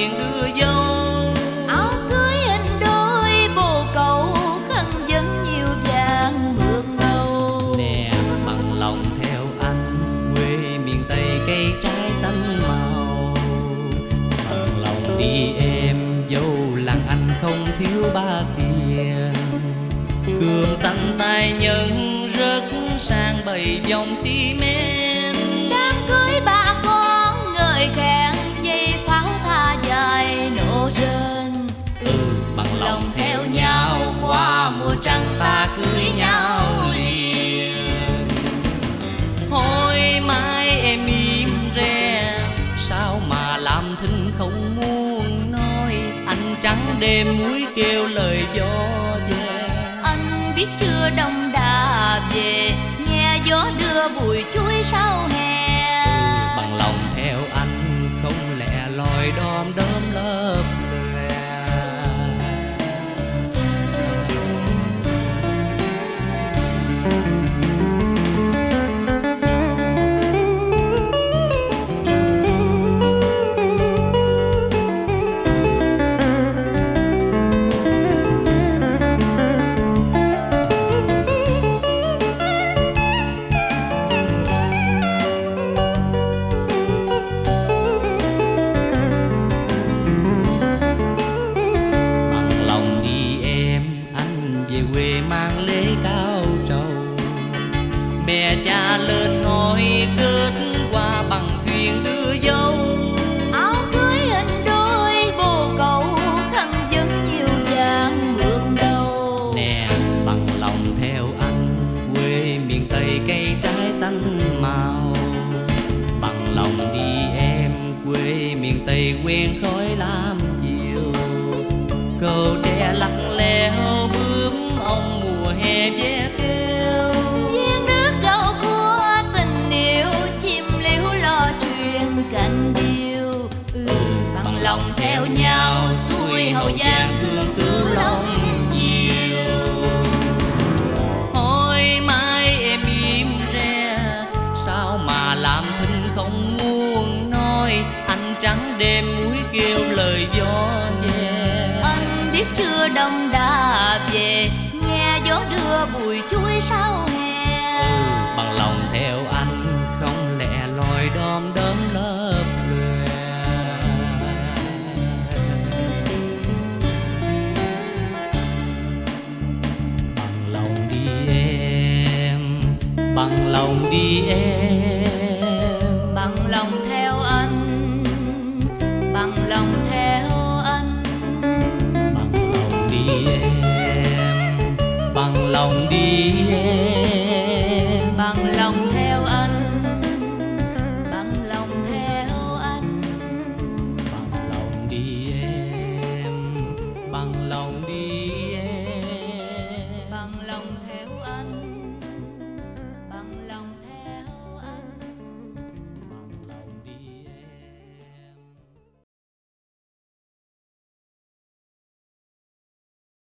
thuyền đưa dâu. Áo cưới in đôi bồ câu, khăn vẫn nhiều vàng mượt đầu. Nè bằng lòng theo anh, quê miền Tây cây trái xanh màu. Bằng lòng đi em, dâu làng anh không thiếu bạc tiền. Cườm xanh tay nhân rất sang bầy vòng xi men. Đám cưới ba con ngợi khen, dây pháo tha dài nổ rên. Bằng lòng theo nhau qua mùa trăng ta cưới nhau liền. Hồi mai em im re, sao mà làm thinh không muốn nói. Anh trắng đêm muối kêu lời gió về. Anh biết chưa đông đà về, nghe gió đưa bụi chuối sau hè. Bằng lòng theo anh, không lẽ loi đom đóm lớp lòe. Quê mang lễ cao trầu, mẹ cha lên ngôi kết qua bằng thuyền đưa dâu. Áo cưới in đôi bồ câu, khăn vẫn nhiều vàng mượt đầu. Nè bằng lòng theo anh, quê miền Tây cây trái xanh màu. Bằng lòng đi em, quê miền Tây quen khói lam chiều. Cầu tre lặng lẽo bướm ông mùa hè ve kêu. Viên nước gạo cua tình yêu, chim liễu lo chuyện cành điêu. Bằng lòng theo nhau xuôi Hậu Giang thương cứu lòng nhiều. Hồi mai em im re, sao mà làm thinh không muốn nói. Anh trắng đêm muối kêu lời gió về. Anh biết chưa đông đà về, nghe gió đưa bụi chuối sau hè. Bằng lòng theo anh, không lẽ loi đom đóm lớp lòe. Bằng lòng đi em, bằng lòng đi em.